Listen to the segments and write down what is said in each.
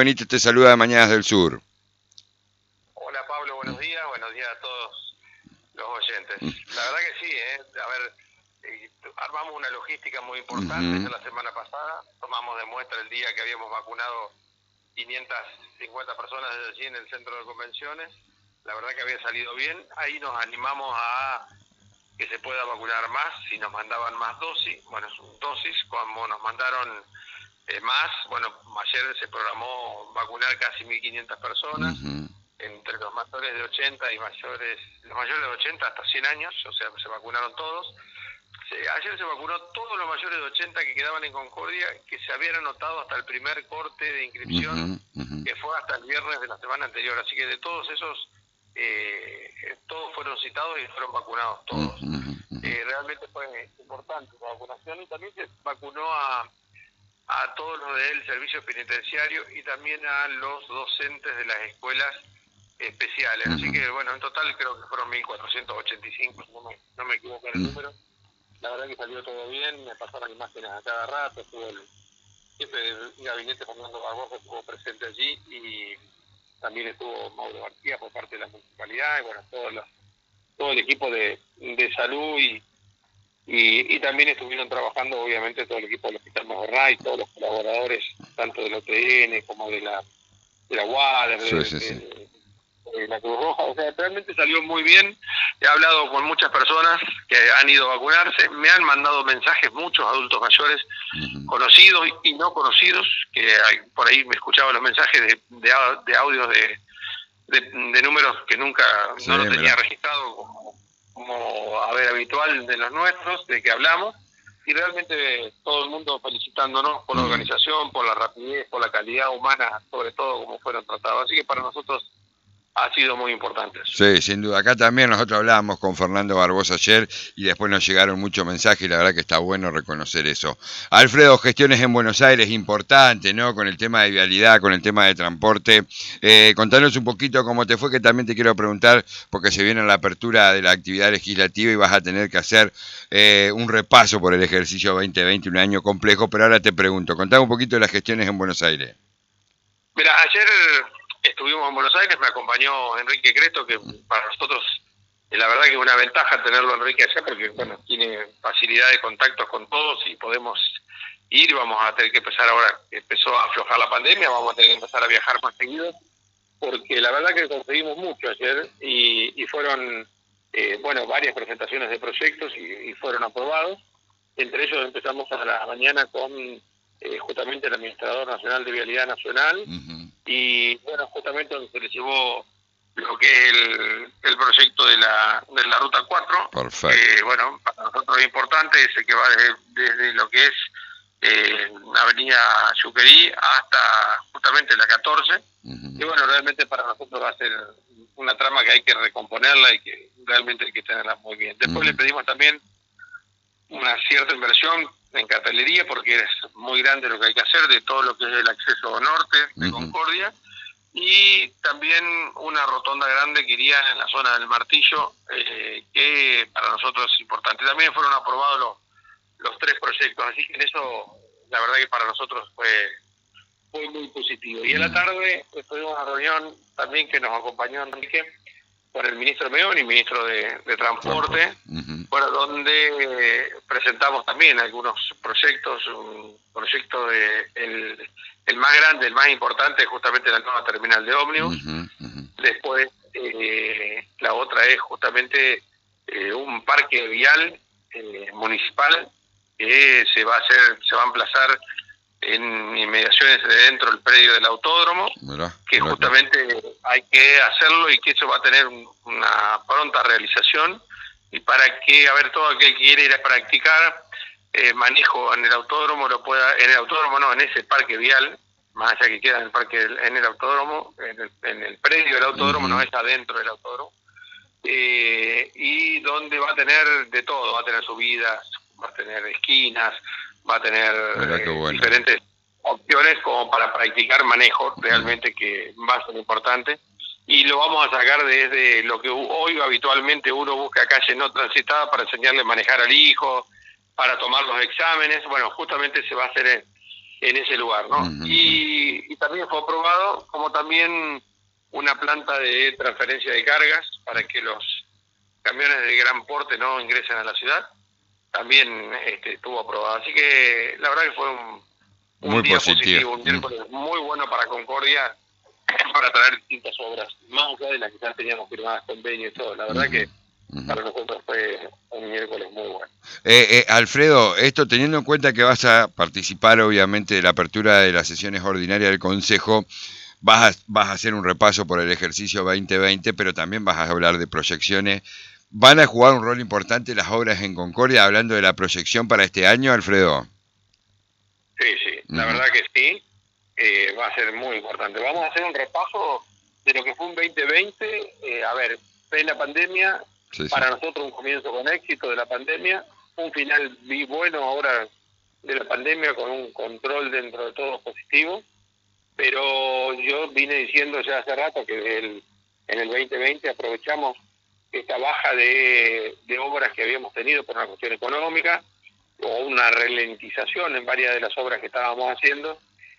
Benítez te saluda de Mañanas del Sur. Hola Pablo, buenos días a todos los oyentes. La verdad que sí, a ver, armamos una logística muy importante la semana pasada, tomamos de muestra el día que habíamos vacunado 550 personas desde allí en el centro de convenciones, la verdad que había salido bien, ahí nos animamos a que se pueda vacunar más, si nos mandaban más dosis, como nos mandaron más, bueno, ayer se programó vacunar casi 1.500 personas, entre los mayores de 80 y los mayores de 80 hasta 100 años, o sea, se vacunaron todos. Ayer se vacunó todos los mayores de 80 que quedaban en Concordia, que se habían anotado hasta el primer corte de inscripción, que fue hasta el viernes de la semana anterior. Así que de todos esos, todos fueron citados y fueron vacunados todos. Realmente fue importante la vacunación, y también se vacunó a todos los del servicio penitenciario y también a los docentes de las escuelas especiales. Así que, bueno, en total creo que fueron 1.485, no me equivoco en el número. La verdad que salió todo bien, me pasaron imágenes a cada rato, estuvo el jefe del gabinete Fernando Barbosa, estuvo presente allí, y también estuvo Mauro García por parte de la municipalidad, y bueno, todo el equipo de salud, y también estuvieron trabajando obviamente todo el equipo del Hospital Mayorray, todos los colaboradores, tanto del OTN como de la UAD, de la Cruz Roja. O sea, realmente salió muy bien. He hablado con muchas personas que han ido a vacunarse, me han mandado mensajes muchos adultos mayores, conocidos y no conocidos, que por ahí me escuchaba los mensajes de audios de números que nunca no los tenía registrado como habitual de los nuestros, de que hablamos, y realmente todo el mundo felicitándonos por la organización, por la rapidez, por la calidad humana, sobre todo como fueron tratados. Así que para nosotros ha sido muy importante. Sí, sin duda. Acá también nosotros hablábamos con Fernando Barbosa ayer y después nos llegaron muchos mensajes, y la verdad que está bueno reconocer eso. Alfredo, gestiones en Buenos Aires, importante, ¿no? Con el tema de vialidad, con el tema de transporte. Contanos un poquito cómo te fue, que también te quiero preguntar, porque se viene la apertura de la actividad legislativa y vas a tener que hacer un repaso por el ejercicio 2020, un año complejo, pero ahora te pregunto, contame un poquito de las gestiones en Buenos Aires. Mira, ayer estuvimos en Buenos Aires, me acompañó Enrique Cresto, que para nosotros la verdad que es una ventaja tenerlo Enrique allá, porque bueno, tiene facilidad de contactos con todos y podemos ir. Vamos a tener que empezar ahora, que empezó a aflojar la pandemia, vamos a tener que empezar a viajar más seguido, porque la verdad que conseguimos mucho ayer, y fueron varias presentaciones de proyectos y fueron aprobados. Entre ellos empezamos a la mañana con justamente el Administrador Nacional de Vialidad Nacional, y bueno, justamente donde se le llevó lo que es el proyecto de la Ruta 4. Perfecto. Bueno, para nosotros es importante, ese que va desde lo que es Avenida Yuquerí hasta justamente la 14, y bueno, realmente para nosotros va a ser una trama que hay que recomponerla y que realmente hay que tenerla muy bien. Después le pedimos también una cierta inversión en cartelería, porque es muy grande lo que hay que hacer, de todo lo que es el acceso norte de Concordia, y también una rotonda grande que iría en la zona del Martillo, que para nosotros es importante. También fueron aprobados los 3 proyectos, así que en eso la verdad que para nosotros fue muy positivo. Y en la tarde tuvimos una reunión también que nos acompañó Enrique con el ministro Meoni, ministro de Transporte, bueno, donde presentamos también algunos proyectos, un proyecto el más grande, el más importante, es justamente la nueva terminal de ómnibus. Después la otra es justamente un parque vial municipal que se va a emplazar en inmediaciones de dentro del predio del autódromo, que justamente hay que hacerlo, y que eso va a tener una pronta realización, y para que, todo aquel que quiera ir a practicar manejo en el autódromo lo pueda, en ese parque vial, más allá que queda en el parque, en el autódromo, en el predio del autódromo, no es adentro del autódromo, y donde va a tener de todo, va a tener subidas, va a tener esquinas, va a tener diferentes opciones como para practicar manejo, realmente que va a ser importante, y lo vamos a sacar desde lo que hoy habitualmente uno busca calle no transitada para enseñarle a manejar al hijo, para tomar los exámenes. Bueno, justamente se va a hacer en ese lugar, ¿no? Ujú. Y también fue aprobado como también una planta de transferencia de cargas para que los camiones de gran porte no ingresen a la ciudad. También estuvo aprobado. Así que la verdad que fue un Muy día positivo. positivo, un miércoles muy bueno para Concordia, para traer distintas obras, más allá de las que ya teníamos firmadas, convenio y todo. La verdad que para nosotros fue un miércoles muy bueno. Alfredo, esto teniendo en cuenta que vas a participar obviamente de la apertura de las sesiones ordinarias del Consejo, vas a hacer un repaso por el ejercicio 2020, pero también vas a hablar de proyecciones. ¿Van a jugar un rol importante las obras en Concordia, hablando de la proyección para este año, Alfredo? Sí, la verdad que sí, va a ser muy importante. Vamos a hacer un repaso de lo que fue un 2020, a ver, en la pandemia, para nosotros un comienzo con éxito de la pandemia, un final bueno ahora de la pandemia con un control dentro de todo positivo, pero yo vine diciendo ya hace rato que en el 2020 aprovechamos esta baja de obras que habíamos tenido por una cuestión económica, o una ralentización en varias de las obras que estábamos haciendo,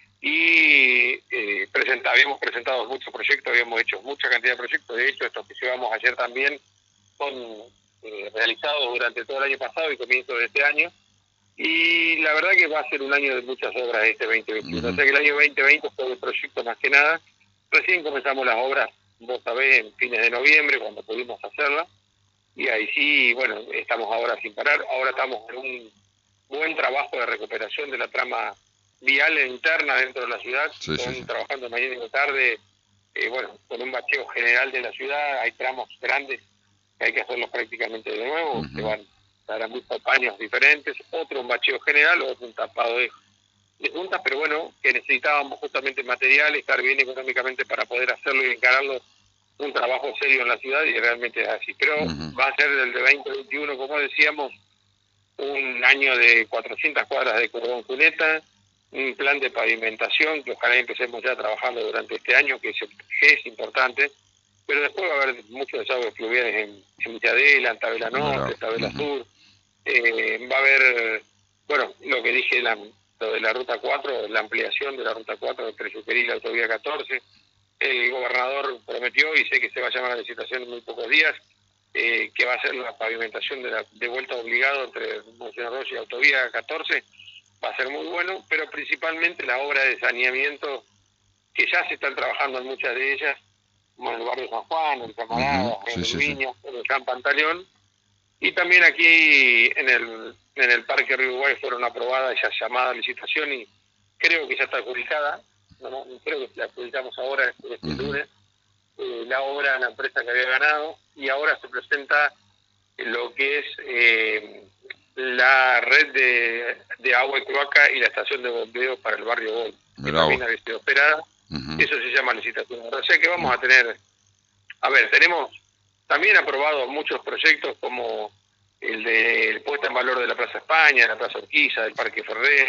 y habíamos presentado muchos proyectos, habíamos hecho mucha cantidad de proyectos. De hecho, estos que llevamos ayer también son realizados durante todo el año pasado y comienzo de este año, y la verdad que va a ser un año de muchas obras este 2021. O sea que el año 2020 fue de proyecto más que nada. Recién comenzamos las obras, vos sabés, en fines de noviembre, cuando pudimos hacerlas, y ahí sí, bueno, estamos ahora sin parar. Ahora estamos en un buen trabajo de recuperación de la trama vial interna dentro de la ciudad, trabajando mañana y tarde, bueno, con un bacheo general de la ciudad. Hay tramos grandes que hay que hacerlos prácticamente de nuevo, que van a muchos paños diferentes, otro un bacheo general, otro un tapado de juntas, pero bueno, que necesitábamos justamente material, estar bien económicamente para poder hacerlo y encararlo, un trabajo serio en la ciudad, y realmente es así. Pero va a ser del de 2021, como decíamos, un año de 400 cuadras de cordón cuneta, un plan de pavimentación que ojalá empecemos ya trabajando durante este año, que es importante, pero después va a haber muchos desagües fluviales en Villadela, en Tabela Norte, Tabela Sur. Va a haber, bueno, lo que dije, lo de la Ruta 4, la ampliación de la Ruta 4 entre Yuquerí y la Autovía 14. El gobernador prometió, y sé que se va a llamar a licitación en muy pocos días, que va a ser la pavimentación de vuelta obligado entre Monseñor Rocha y Autovía 14. Va a ser muy bueno, pero principalmente la obra de saneamiento, que ya se están trabajando en muchas de ellas, como en el barrio San Juan, en Camarada, en el Viña, en el San Pantaleón, y también aquí en el Parque Río Uruguay fueron aprobadas ya llamadas a licitación, y creo que ya está adjudicada, creo que la adjudicamos ahora este lunes, la obra a la empresa que había ganado, y ahora se presenta lo que es la red de agua y cloaca y la estación de bombeo para el barrio Gol, que también había sido esperada. Eso se llama licitación. O sea que vamos a tener, tenemos también aprobados muchos proyectos como el de puesta en valor de la Plaza España, de la Plaza Urquiza, del Parque Ferré.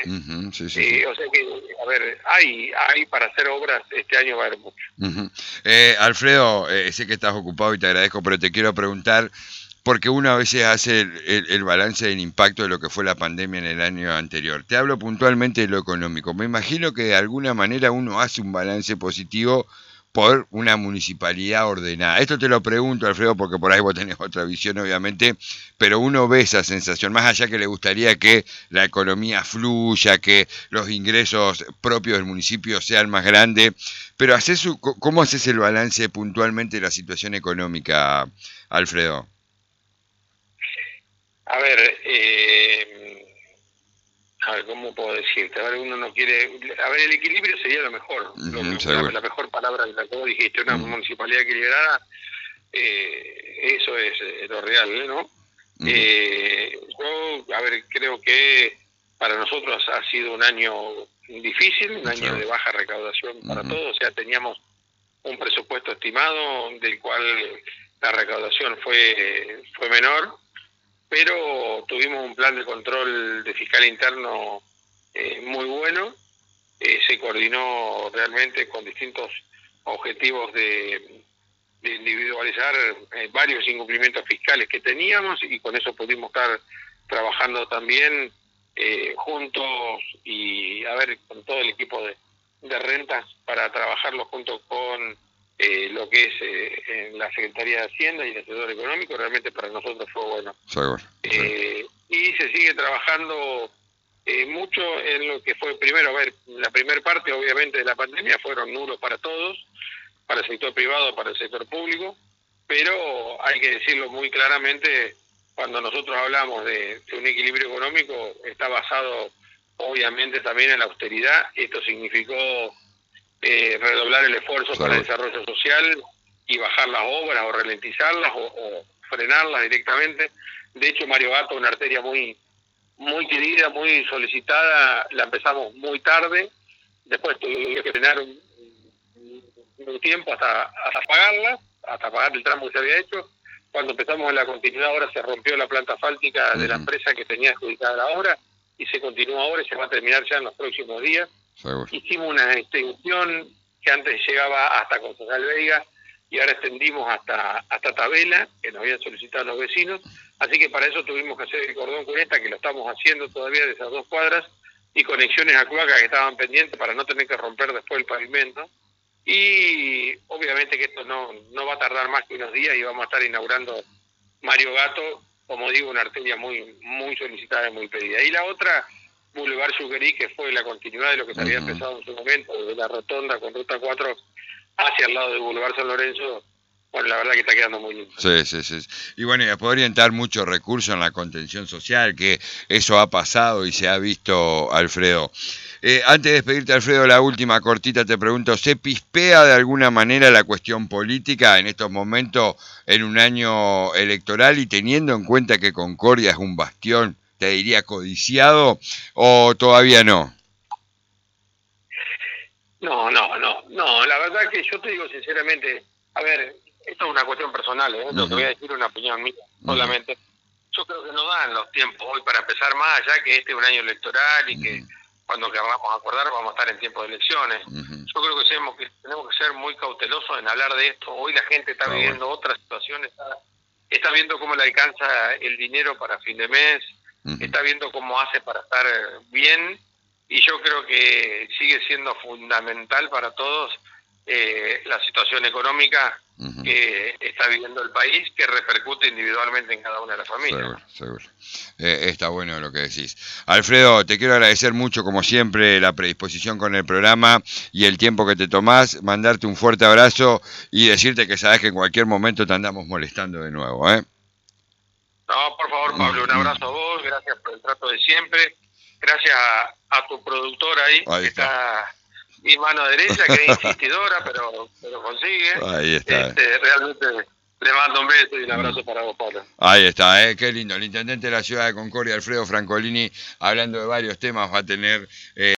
O sea que, hay para hacer obras, este año va a haber mucho. Alfredo, sé que estás ocupado y te agradezco, pero te quiero preguntar, porque uno a veces hace el balance del impacto de lo que fue la pandemia en el año anterior. Te hablo puntualmente de lo económico. Me imagino que de alguna manera uno hace un balance positivo por una municipalidad ordenada. Esto te lo pregunto, Alfredo, porque por ahí vos tenés otra visión, obviamente, pero uno ve esa sensación, más allá que le gustaría que la economía fluya, que los ingresos propios del municipio sean más grandes, pero ¿cómo haces el balance puntualmente de la situación económica, Alfredo? ¿Cómo puedo decirte? Uno no quiere... el equilibrio sería lo mejor. La mejor palabra que vos dijiste, una municipalidad equilibrada, eso es lo real, ¿no? Yo, creo que para nosotros ha sido un año difícil, un año de baja recaudación para todos. O sea, teníamos un presupuesto estimado del cual la recaudación fue menor, pero tuvimos un plan de control de fiscal interno muy bueno. Se coordinó realmente con distintos objetivos de individualizar varios incumplimientos fiscales que teníamos, y con eso pudimos estar trabajando también juntos y a ver con todo el equipo de rentas para trabajarlo junto con lo que es en la Secretaría de Hacienda y el Asesor Económico. Realmente para nosotros fue bueno. Seguro. Y se sigue trabajando mucho en lo que fue primero, a ver, la primera parte obviamente de la pandemia fueron nulos para todos, para el sector privado, para el sector público, pero hay que decirlo muy claramente, cuando nosotros hablamos de un equilibrio económico, está basado obviamente también en la austeridad. Esto significó redoblar el esfuerzo para el desarrollo social y bajar las obras o ralentizarlas o frenarlas directamente. De hecho, Mario Gato, una arteria muy querida, muy solicitada, la empezamos muy tarde, después tuvimos que frenar un tiempo hasta pagarla, hasta pagar el tramo que se había hecho. Cuando empezamos en la continuidad, ahora se rompió la planta asfáltica de la empresa que tenía adjudicada la obra y se continúa ahora y se va a terminar ya en los próximos días. Hicimos una extensión que antes llegaba hasta Concejal Veiga y ahora extendimos hasta Tabela, que nos habían solicitado los vecinos. Así que para eso tuvimos que hacer el cordón cuneta, que lo estamos haciendo todavía de esas 2 cuadras, y conexiones a cloaca que estaban pendientes para no tener que romper después el pavimento. Y obviamente que esto no va a tardar más que unos días y vamos a estar inaugurando Mario Gato, como digo, una arteria muy solicitada y muy pedida. Y la otra, Boulevard Yuquerí, que fue la continuidad de lo que se había empezado en su momento, desde la rotonda con Ruta 4 hacia el lado del Boulevard San Lorenzo. Bueno, la verdad que está quedando muy lindo. Sí. Y bueno, y después orientar mucho recurso en la contención social, que eso ha pasado y se ha visto, Alfredo. Antes de despedirte, Alfredo, la última cortita te pregunto, ¿se pispea de alguna manera la cuestión política en estos momentos en un año electoral y teniendo en cuenta que Concordia es un bastión, te diría, codiciado, o todavía no? No, la verdad que yo te digo sinceramente, a ver, esto es una cuestión personal, lo que voy a decir es una opinión mía solamente. Yo creo que no dan los tiempos hoy para empezar más allá que este es un año electoral y que cuando queramos acordar vamos a estar en tiempo de elecciones. Yo creo que tenemos que ser muy cautelosos en hablar de esto. Hoy la gente está viviendo otras situaciones, está viendo cómo le alcanza el dinero para fin de mes, está viendo cómo hace para estar bien, y yo creo que sigue siendo fundamental para todos la situación económica que está viviendo el país, que repercute individualmente en cada una de las familias. Seguro. Está bueno lo que decís. Alfredo, te quiero agradecer mucho, como siempre, la predisposición con el programa y el tiempo que te tomás, mandarte un fuerte abrazo y decirte que sabes que en cualquier momento te andamos molestando de nuevo. No, por favor, Pablo, un abrazo a vos, gracias por el trato de siempre, gracias a tu productora ahí que está mi mano derecha, que es insistidora, pero consigue. Ahí está. Realmente le mando un beso y un abrazo para vos, Pablo. Ahí está, qué lindo. El intendente de la ciudad de Concordia, Alfredo Francolini, hablando de varios temas, va a tener